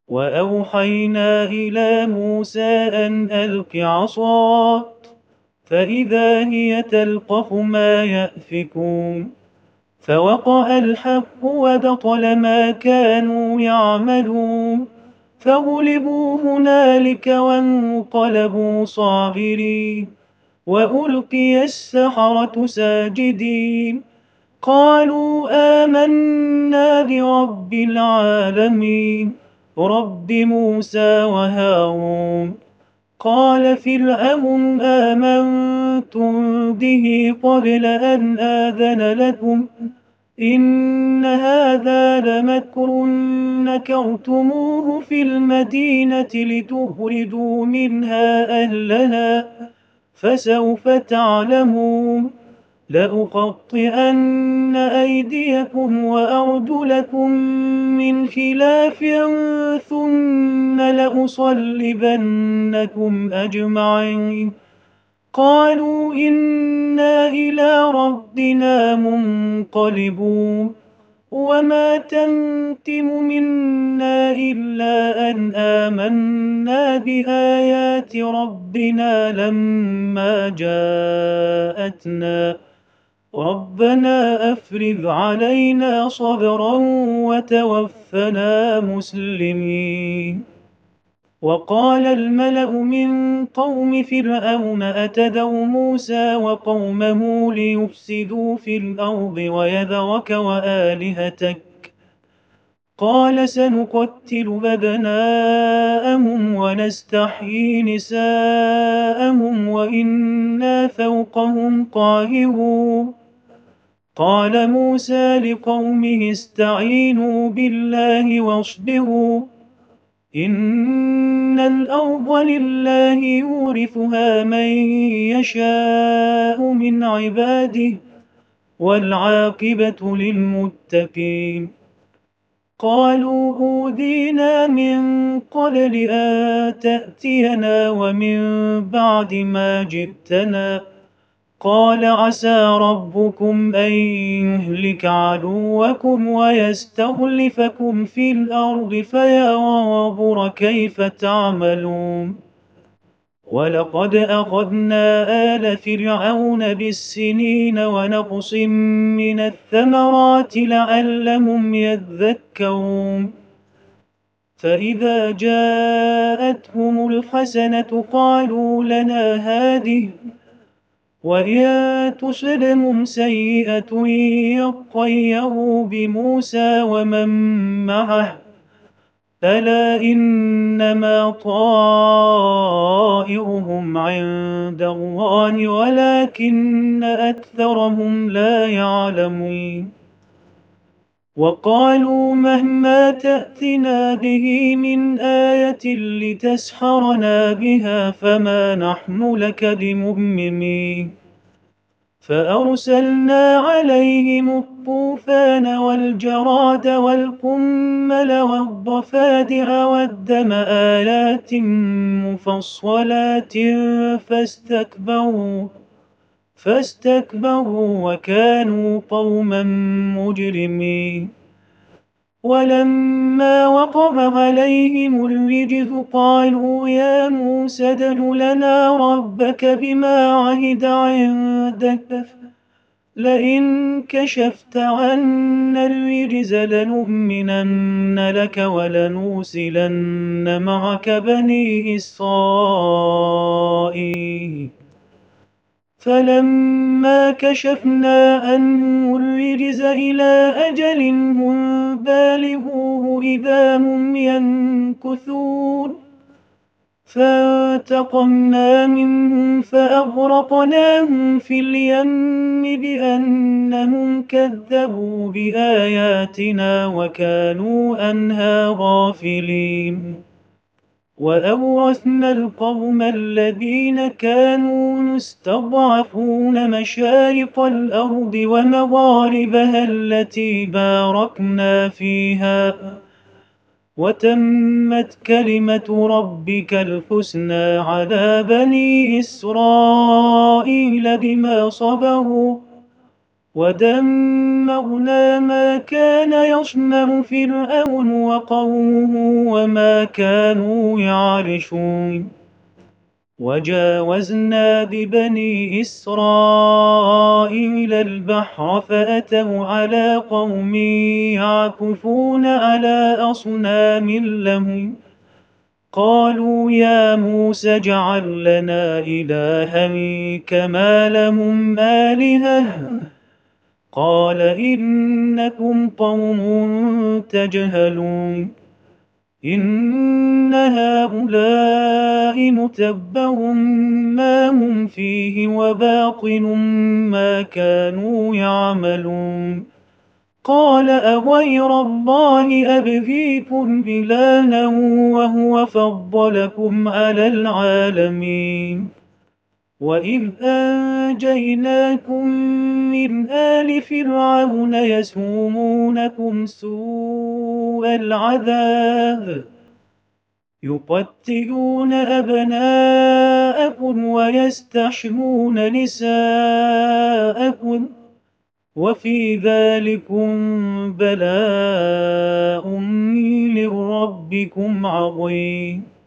وأوحينا إلى موسى أن ألق عصاك فإذا هي تلقف ما يأفكون فوقع الحق وبطل ما كانوا يعملون فغلبوا هنالك وانقلبوا صاغرين وألقي السحرة ساجدين قالوا آمنا برب العالمين رب موسى وهارون قال فرعون آمنتم به قبل أن آذن لكم إن هذا لمكر مكرتموه في المدينة لتخرجوا منها أهلها فسوف تعلمون لأقطعن أيديكم وأرجلكم من خلاف ثم لأصلبنكم أجمعين قالوا إنا إلى ربنا منقلبون وما تنقم منا إلا أن آمنا بآيات ربنا لما جاءتنا ربنا أفرغ علينا صبرا وتوفنا مسلمين وقال الملأ من قوم فرعون أتذر موسى وقومه ليفسدوا في الأرض ويذرك وآلهتك قال سنقتل أبناءهم ونستحيي نساءهم وإنا فوقهم قاهرون قال موسى لقومه استعينوا بالله واصبروا إن الأرض لله يورثها من يشاء من عباده والعاقبة للمتقين قالوا أوذينا من قبل أن تأتينا ومن بعد ما جئتنا قال عسى ربكم أن يهلك عدوكم ويستخلفكم في الأرض فينظر كيف تعملون ولقد أخذنا آل فرعون بالسنين ونقص من الثمرات لعلهم يذكرون فإذا جاءتهم الحسنة قالوا لنا هذه وإن تصبهم سيئة يطيروا بموسى ومن معه ألا إنما طائرهم عند الله ولكن أكثرهم لا يعلمون وقالوا مهما تأتنا به من آية لتسحرنا بها فما نحن لك بمؤمنين فأرسلنا عليهم الطوفان والجراد والقمل والضفادع والدم آيات مفصلات فاستكبروا وكانوا قوما مجرمين ولما وقع عليهم الرجز قالوا يا موسى ادع لنا ربك بما عهد عندك لئن كشفت عنا الرجز لنؤمنن لك ولنرسلن معك بني إسرائيل فلما كشفنا عنهم الرجز إلى أجل هم بالغوه إذا هم ينكثون فانتقمنا منهم فأغرقناهم في اليم بأنهم كذبوا بآياتنا وكانوا عنها غافلين وأورثنا القوم الذين كانوا يستضعفون مشارق الأرض ومغاربها التي باركنا فيها وتمت كلمة ربك الحسنى على بني إسرائيل بما صبروا ودمرنا ما كان يصنع فرعون وقومه وما كانوا يعرشون وجاوزنا ببني إسرائيل البحر فأتوا على قوم يعكفون على أصنام لهم قالوا يا موسى اجعل لنا إلها كما لهم آلهة قال إنكم قوم تجهلون إن هؤلاء متبر ما هم فيه وباطل ما كانوا يعملون قال أغير الله أبغيكم إلها وهو فضلكم على العالمين وإذ أنجيناكم من آل فرعون يسومونكم سوء العذاب يقتلون أبناءكم ويستحيون نساءكم وفي ذلكم بلاء من ربكم عظيم